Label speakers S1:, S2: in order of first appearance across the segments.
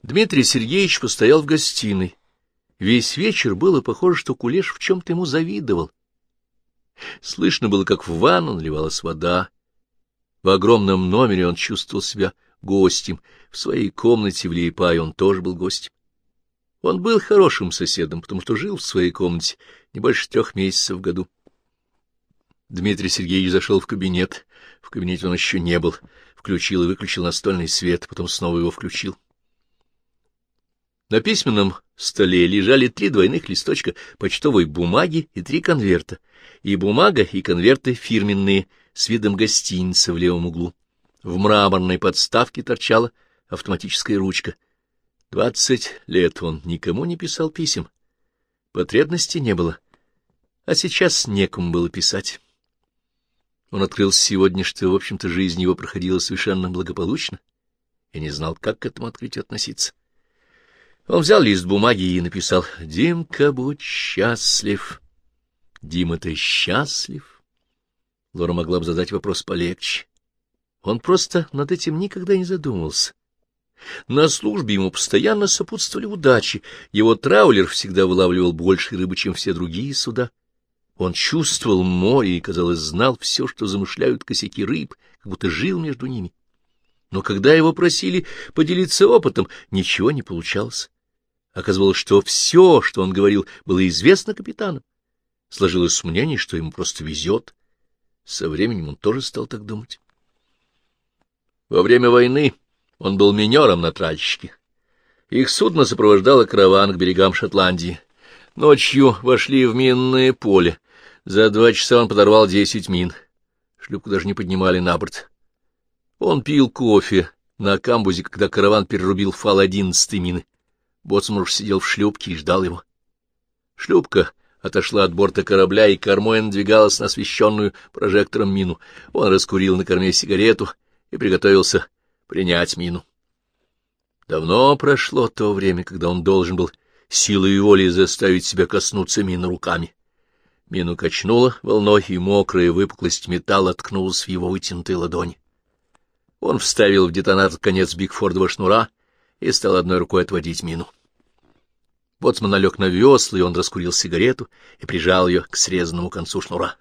S1: Дмитрий Сергеевич постоял в гостиной. Весь вечер было похоже, что Кулеш в чем-то ему завидовал. Слышно было, как в ванну наливалась вода. В огромном номере он чувствовал себя гостем. В своей комнате в Лиепае он тоже был гостем. Он был хорошим соседом, потому что жил в своей комнате не больше 3 месяцев в году. Дмитрий Сергеевич зашел в кабинет. В кабинете он еще не был. Включил и выключил настольный свет, потом снова его включил. На письменном столе лежали 3 двойных листочка почтовой бумаги и 3 конверта. И бумага, и конверты фирменные, с видом гостиницы в левом углу. В мраморной подставке торчала автоматическая ручка. 20 лет он никому не писал писем. Потребности не было. А сейчас некому было писать. Он открыл сегодня, что, в общем-то, жизнь его проходила совершенно благополучно, и не знал, как к этому открытию относиться. Он взял лист бумаги и написал: «Димка, будь счастлив». «Дима, ты счастлив?» Лора могла бы задать вопрос полегче. Он просто над этим никогда не задумывался. На службе ему постоянно сопутствовали удачи. Его траулер всегда вылавливал больше рыбы, чем все другие суда. Он чувствовал море и, казалось, знал все, что замышляют косяки рыб, как будто жил между ними. Но когда его просили поделиться опытом, ничего не получалось. Оказывалось, что все, что он говорил, было известно капитану. Сложилось мнение, что ему просто везет. Со временем он тоже стал так думать. Во время войны он был минером на тральщике. Их судно сопровождало караван к берегам Шотландии. Ночью вошли в минное поле. За 2 часа он подорвал 10 мин. Шлюпку даже не поднимали на борт. Он пил кофе на камбузе, когда караван перерубил фал 11-й мины. Боцман уж сидел в шлюпке и ждал его. Шлюпка отошла от борта корабля, и кормой надвигалась на освещенную прожектором мину. Он раскурил на корме сигарету и приготовился принять мину. Давно прошло то время, когда он должен был силой воли заставить себя коснуться мины руками. Мину качнуло волной, и мокрая выпуклость металла ткнулась в его вытянутой ладони. Он вставил в детонатор конец бигфордового шнура и стал одной рукой отводить мину. Боцман налег на весла, и он раскурил сигарету и прижал ее к срезанному концу шнура.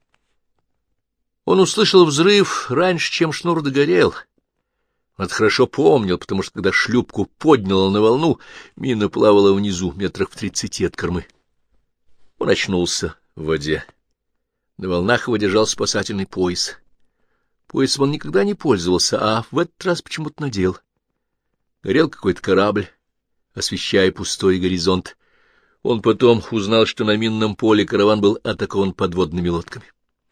S1: Он услышал взрыв раньше, чем шнур догорел. Он это хорошо помнил, потому что, когда шлюпку подняло на волну, мина плавала внизу, метрах в 30 от кормы. Он очнулся в воде. На волнах его держал спасательный пояс. Поясом он никогда не пользовался, а в этот раз почему-то надел. Горел какой-то корабль, освещая пустой горизонт. Он потом узнал, что на минном поле караван был атакован подводными лодками.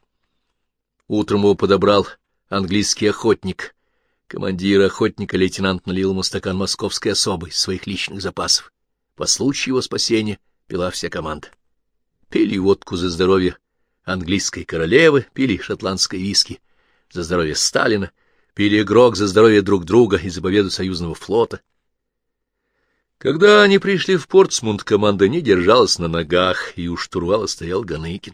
S1: Утром его подобрал английский охотник. Командир охотника лейтенант налил ему стакан московской особы из своих личных запасов. По случаю его спасения пила вся команда. Пили водку за здоровье английской королевы, пили шотландское виски за здоровье Сталина, пили грог за здоровье друг друга и за победу союзного флота. Когда они пришли в Портсмунд, команда не держалась на ногах, и у штурвала стоял Ганыкин.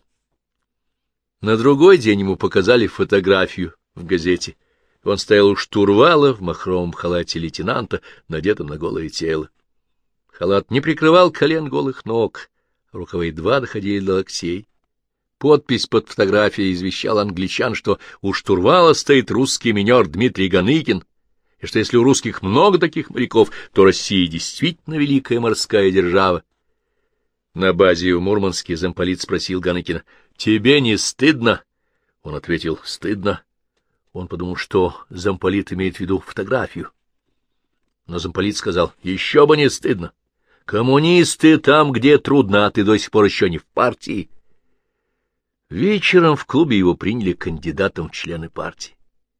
S1: На другой день ему показали фотографию в газете. Он стоял у штурвала в махровом халате лейтенанта, надетом на голое тело. Халат не прикрывал колен голых ног, рукава едва доходили до локтей. Подпись под фотографией извещала англичан, что у штурвала стоит русский минер Дмитрий Ганыкин, и что если у русских много таких моряков, то Россия действительно великая морская держава. На базе в Мурманске замполит спросил Ганыкина: «Тебе не стыдно?» Он ответил: «Стыдно». Он подумал, что замполит имеет в виду фотографию. Но замполит сказал: «Еще бы не стыдно. Коммунисты там, где трудно, а ты до сих пор еще не в партии». Вечером в клубе его приняли кандидатом в члены партии.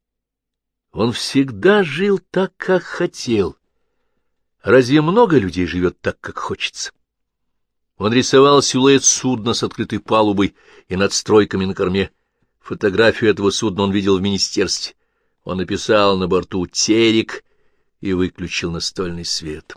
S1: Он всегда жил так, как хотел. Разве много людей живет так, как хочется? Он рисовал силуэт судна с открытой палубой и надстройками на корме. Фотографию этого судна он видел в министерстве. Он написал на борту «Терек» и выключил настольный свет.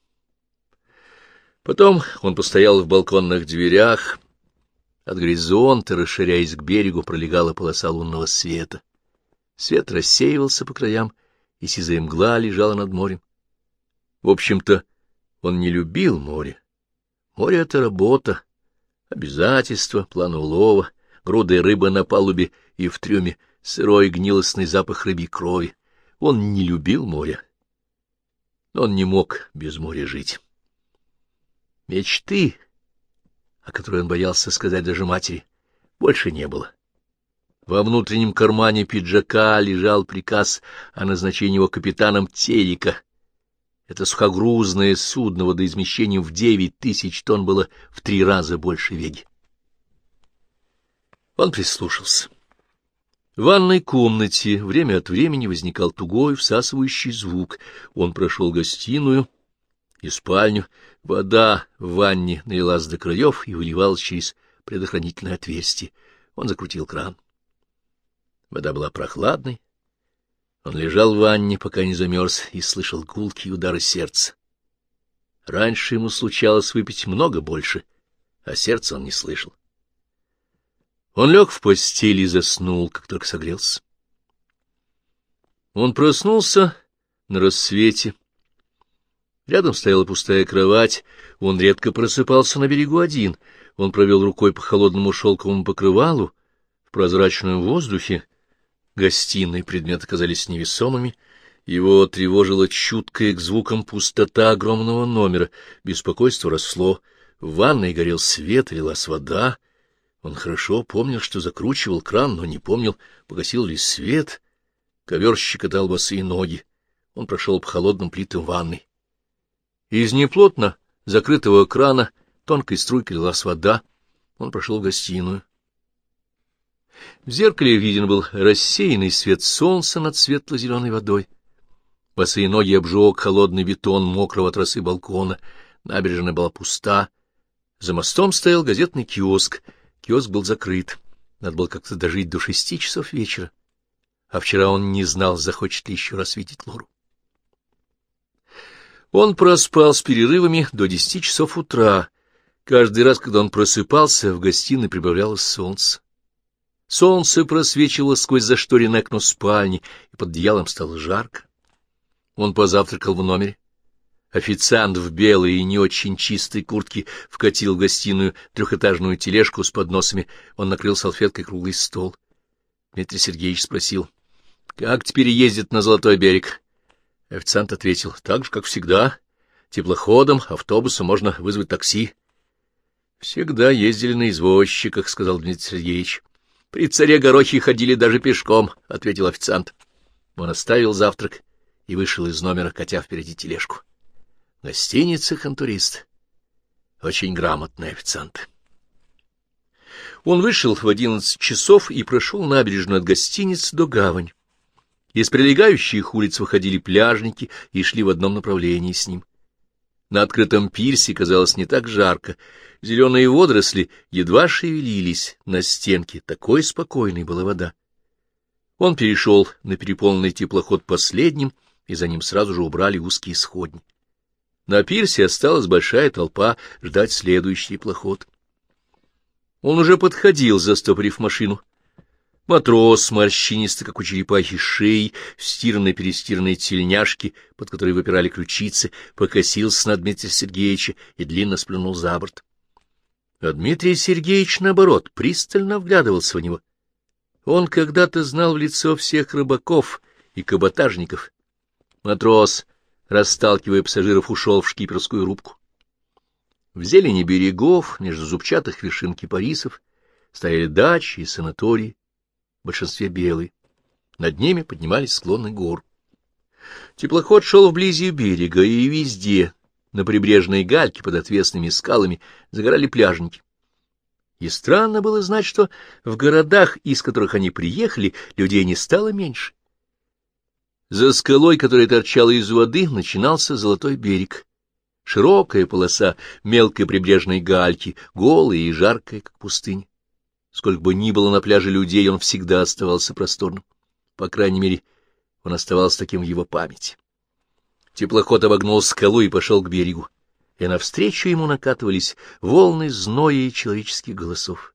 S1: Потом он постоял в балконных дверях. От горизонта, расширяясь к берегу, пролегала полоса лунного света. Свет рассеивался по краям, и сизая мгла лежала над морем. В общем-то, он не любил море. Море — это работа, обязательства, план улова, груды рыбы на палубе и в трюме, сырой гнилостный запах рыбьей крови. Он не любил море. Но он не мог без моря жить. Мечты, о которой он боялся сказать даже матери, больше не было. Во внутреннем кармане пиджака лежал приказ о назначении его капитаном Терека. Это сухогрузное судно водоизмещением в 9000 тонн было в 3 раза больше Веги. Он прислушался. В ванной комнате время от времени возникал тугой всасывающий звук. Он прошел гостиную и спальню. Вода в ванне налилась до краев и выливалась через предохранительное отверстие. Он закрутил кран. Вода была прохладной. Он лежал в ванне, пока не замерз, и слышал гулкие удары сердца. Раньше ему случалось выпить много больше, а сердца он не слышал. Он лег в постель и заснул, как только согрелся. Он проснулся на рассвете. Рядом стояла пустая кровать. Он редко просыпался на берегу один. Он провел рукой по холодному шелковому покрывалу. В прозрачном воздухе гостиной предметы казались невесомыми. Его тревожила чуткая к звукам пустота огромного номера. Беспокойство росло. В ванной горел свет, лилась вода. Он хорошо помнил, что закручивал кран, но не помнил, погасил ли свет. Ковер щекотал босые ноги. Он прошел по холодным плитам ванной. Из неплотно закрытого крана тонкой струйкой лилась вода. Он прошел в гостиную. В зеркале виден был рассеянный свет солнца над светло-зеленой водой. Босые ноги обжег холодный бетон мокрого от росы балкона. Набережная была пуста. За мостом стоял газетный киоск. Киоск был закрыт. Надо было как-то дожить до 6 часов вечера. А вчера он не знал, захочет ли еще раз видеть Лору. Он проспал с перерывами до 10 часов утра. Каждый раз, когда он просыпался, в гостиной прибавлялось солнце. Солнце просвечивало сквозь зашторенное окно спальни, и под одеялом стало жарко. Он позавтракал в номере. Официант в белой и не очень чистой куртке вкатил в гостиную 3-этажную тележку с подносами. Он накрыл салфеткой круглый стол. Дмитрий Сергеевич спросил: «Как теперь ездит на Золотой берег?» Официант ответил: «Так же, как всегда. Теплоходом, автобусом, можно вызвать такси». «Всегда ездили на извозчиках», — сказал Дмитрий Сергеевич. «При царе Горохе ходили даже пешком», — ответил официант. Он оставил завтрак и вышел из номера, катя впереди тележку. В гостиницах он турист. Очень грамотный официант. Он вышел в 11 часов и прошел набережную от гостиницы до гавани. Из прилегающих улиц выходили пляжники и шли в одном направлении с ним. На открытом пирсе казалось не так жарко. Зеленые водоросли едва шевелились на стенке, такой спокойной была вода. Он перешел на переполненный теплоход последним, и за ним сразу же убрали узкие сходни. На пирсе осталась большая толпа ждать следующий теплоход. Он уже подходил, застопорив машину. Матрос, морщинистый, как у черепахи, шеи, в стиранной-перестиранной тельняшке, под которой выпирали ключицы, покосился на Дмитрия Сергеевича и длинно сплюнул за борт. А Дмитрий Сергеевич, наоборот, пристально вглядывался в него. Он когда-то знал в лицо всех рыбаков и каботажников. Матрос, расталкивая пассажиров, ушел в шкиперскую рубку. В зелени берегов, между зубчатых вершин кипарисов, стояли дачи и санатории, в большинстве белые. Над ними поднимались склоны гор. Теплоход шел вблизи берега, и везде, на прибрежной гальке под отвесными скалами, загорали пляжники. И странно было знать, что в городах, из которых они приехали, людей не стало меньше. За скалой, которая торчала из воды, начинался Золотой берег. Широкая полоса мелкой прибрежной гальки, голая и жаркая, как пустыня. Сколько бы ни было на пляже людей, он всегда оставался просторным. По крайней мере, он оставался таким в его памяти. Теплоход обогнул скалу и пошел к берегу, и навстречу ему накатывались волны зноя и человеческих голосов.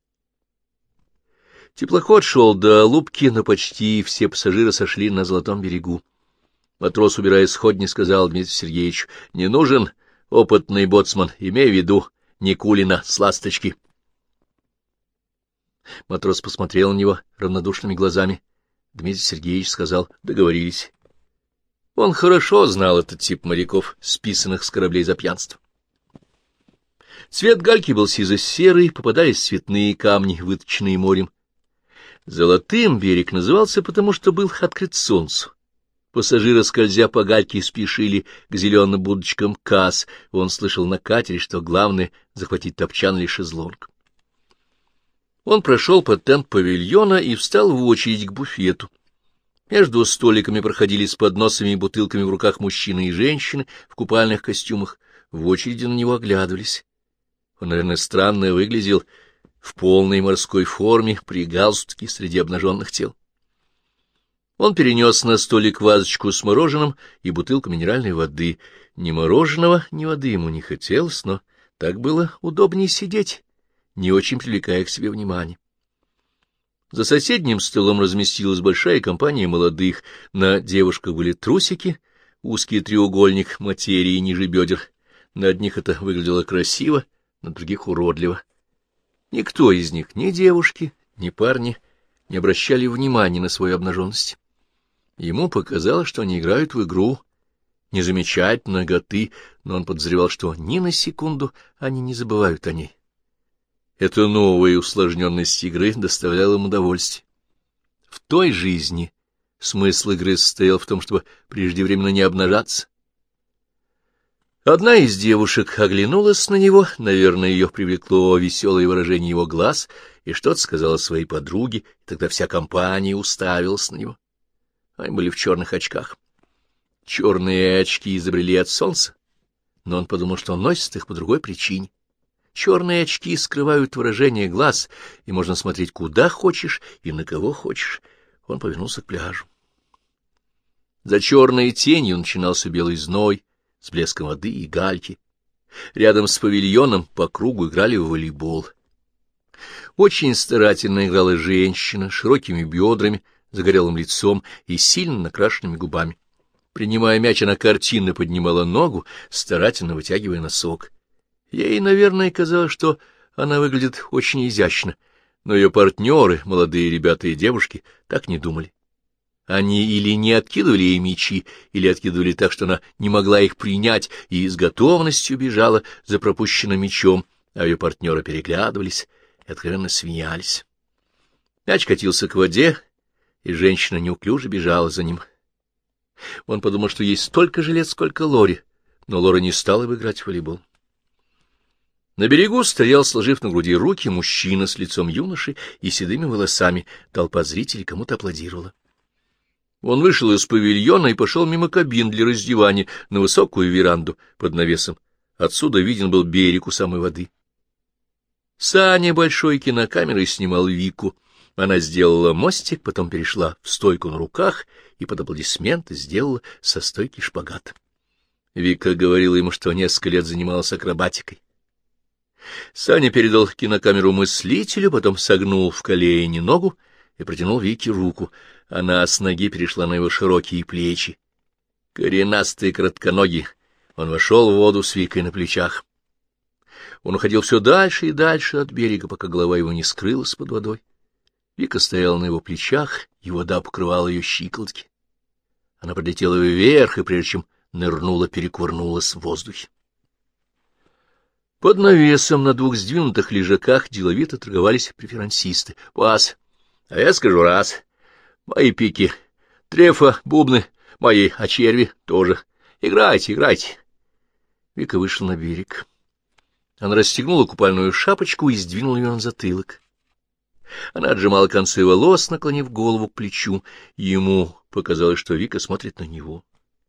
S1: Теплоход шел до Алупки, но почти все пассажиры сошли на Золотом берегу. Матрос, убирая сходни, сказал Дмитрию Сергеевичу: — Не нужен опытный боцман, имей в виду Никулина с ласточки. Матрос посмотрел на него равнодушными глазами. Дмитрий Сергеевич сказал: — Договорились. Он хорошо знал этот тип моряков, списанных с кораблей за пьянство. Цвет гальки был сизо-серый, попадались цветные камни, выточенные морем. Золотым берег назывался, потому что был открыт солнцу. Пассажиры, скользя по гальке, спешили к зеленым будочкам касс. Он слышал на катере, что главное — захватить топчан или шезлонг. Он прошел под тент павильона и встал в очередь к буфету. Между столиками проходили с подносами и бутылками в руках мужчины и женщины в купальных костюмах. В очереди на него оглядывались. Он, наверное, странно выглядел в полной морской форме, при галстуке среди обнаженных тел. Он перенес на столик вазочку с мороженым и бутылку минеральной воды. Ни мороженого, ни воды ему не хотелось, но так было удобнее сидеть, не очень привлекая к себе внимания. За соседним столом разместилась большая компания молодых. На девушках были трусики, узкий треугольник материи ниже бедер. На одних это выглядело красиво, на других — уродливо. Никто из них, ни девушки, ни парни, не обращали внимания на свою обнаженность. Ему показалось, что они играют в игру, не замечать наготы, но он подозревал, что ни на секунду они не забывают о ней. Эта новая усложненность игры доставляла им удовольствие. В той жизни смысл игры состоял в том, чтобы преждевременно не обнажаться. Одна из девушек оглянулась на него, наверное, ее привлекло веселое выражение его глаз, и что-то сказала своей подруге, и тогда вся компания уставилась на него. Они были в черных очках. Черные очки изобрели от солнца, но он подумал, что он носит их по другой причине. Черные очки скрывают выражение глаз, и можно смотреть куда хочешь и на кого хочешь. Он повернулся к пляжу. За черной тенью начинался белый зной с блеском воды и гальки. Рядом с павильоном по кругу играли в волейбол. Очень старательно играла женщина с широкими бедрами, загорелым лицом и сильно накрашенными губами. Принимая мяч, она картинно поднимала ногу, старательно вытягивая носок. Ей, наверное, казалось, что она выглядит очень изящно, но ее партнеры, молодые ребята и девушки, так не думали. Они или не откидывали ей мячи, или откидывали так, что она не могла их принять, и с готовностью бежала за пропущенным мячом, а ее партнеры переглядывались и откровенно смеялись. Мяч катился к воде, и женщина неуклюже бежала за ним. Он подумал, что есть столько же лет, сколько Лоре, но Лора не стала бы играть в волейбол. На берегу стоял, сложив на груди руки, мужчина с лицом юноши и седыми волосами. Толпа зрителей кому-то аплодировала. Он вышел из павильона и пошел мимо кабин для раздевания на высокую веранду под навесом. Отсюда виден был берег у самой воды. Саня большой кинокамерой снимал Вику. Она сделала мостик, потом перешла в стойку на руках и под аплодисменты сделала со стойки шпагат. Вика говорила ему, что несколько лет занималась акробатикой. Саня передал кинокамеру мыслителю, потом согнул в колени ногу и протянул Вике руку. Она с ноги перешла на его широкие плечи. Коренастый, кратконогий, он вошел в воду с Викой на плечах. Он уходил все дальше и дальше от берега, пока голова его не скрылась под водой. Вика стояла на его плечах, и вода покрывала ее щиколотки. Она подлетела вверх, и прежде чем нырнула, перекувырнулась в воздухе. Под навесом на двух сдвинутых лежаках деловито торговались преферансисты. — Вас, а я скажу раз. Мои пики, трефа, бубны, мои, а черви тоже. Играйте, играйте. Вика вышла на берег. Она расстегнула купальную шапочку и сдвинула ее на затылок. Она отжимала концы волос, наклонив голову к плечу. Ему показалось, что Вика смотрит на него.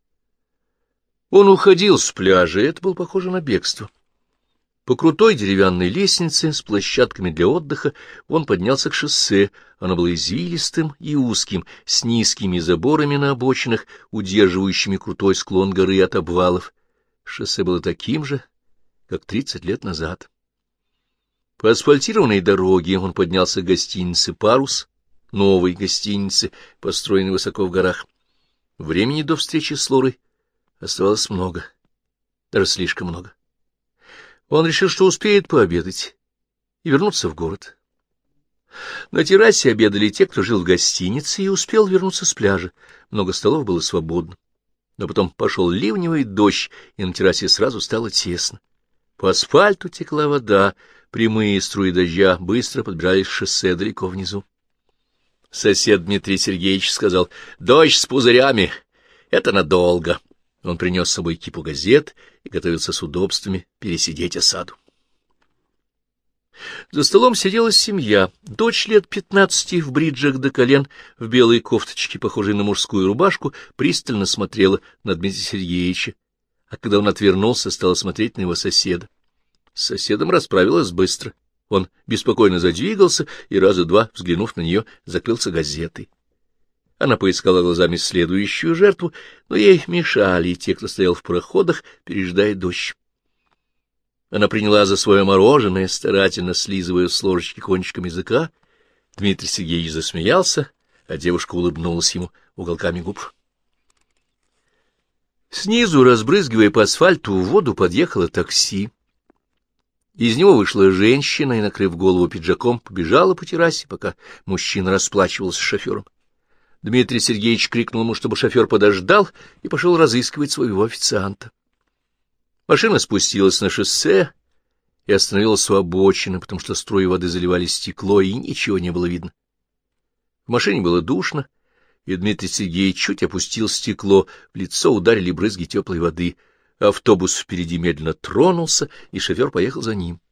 S1: Он уходил с пляжа, и это было похоже на бегство. По крутой деревянной лестнице с площадками для отдыха он поднялся к шоссе. Оно было извилистым и узким, с низкими заборами на обочинах, удерживающими крутой склон горы от обвалов. Шоссе было таким же, как 30 лет назад. По асфальтированной дороге он поднялся к гостинице «Парус», новой гостинице, построенной высоко в горах. Времени до встречи с Лорой оставалось много, даже слишком много. Он решил, что успеет пообедать и вернуться в город. На террасе обедали те, кто жил в гостинице, и успел вернуться с пляжа. Много столов было свободно. Но потом пошел ливневый дождь, и на террасе сразу стало тесно. По асфальту текла вода, прямые струи дождя быстро подбирались к шоссе далеко внизу. Сосед Дмитрий Сергеевич сказал: «Дождь с пузырями. Это надолго». Он принес с собой кипу газет и готовился с удобствами пересидеть осаду. За столом сидела семья. Дочь лет 15 в бриджах до колен, в белой кофточке, похожей на мужскую рубашку, пристально смотрела на Дмитрия Сергеевича, а когда он отвернулся, стала смотреть на его соседа. С соседом расправилась быстро. Он беспокойно задвигался и, раза два, взглянув на нее, закрылся газетой. Она поискала глазами следующую жертву, но ей мешали те, кто стоял в проходах, пережидая дождь. Она приняла за свое мороженое, старательно слизывая с ложечки кончиком языка. Дмитрий Сергеевич засмеялся, а девушка улыбнулась ему уголками губ. Снизу, разбрызгивая по асфальту в воду, подъехало такси. Из него вышла женщина и, накрыв голову пиджаком, побежала по террасе, пока мужчина расплачивался с шофером. Дмитрий Сергеевич крикнул ему, чтобы шофер подождал, и пошел разыскивать своего официанта. Машина спустилась на шоссе и остановилась у обочины, потому что струи воды заливали стекло, и ничего не было видно. В машине было душно, и Дмитрий Сергеевич чуть опустил стекло, в лицо ударили брызги теплой воды. Автобус впереди медленно тронулся, и шофер поехал за ним.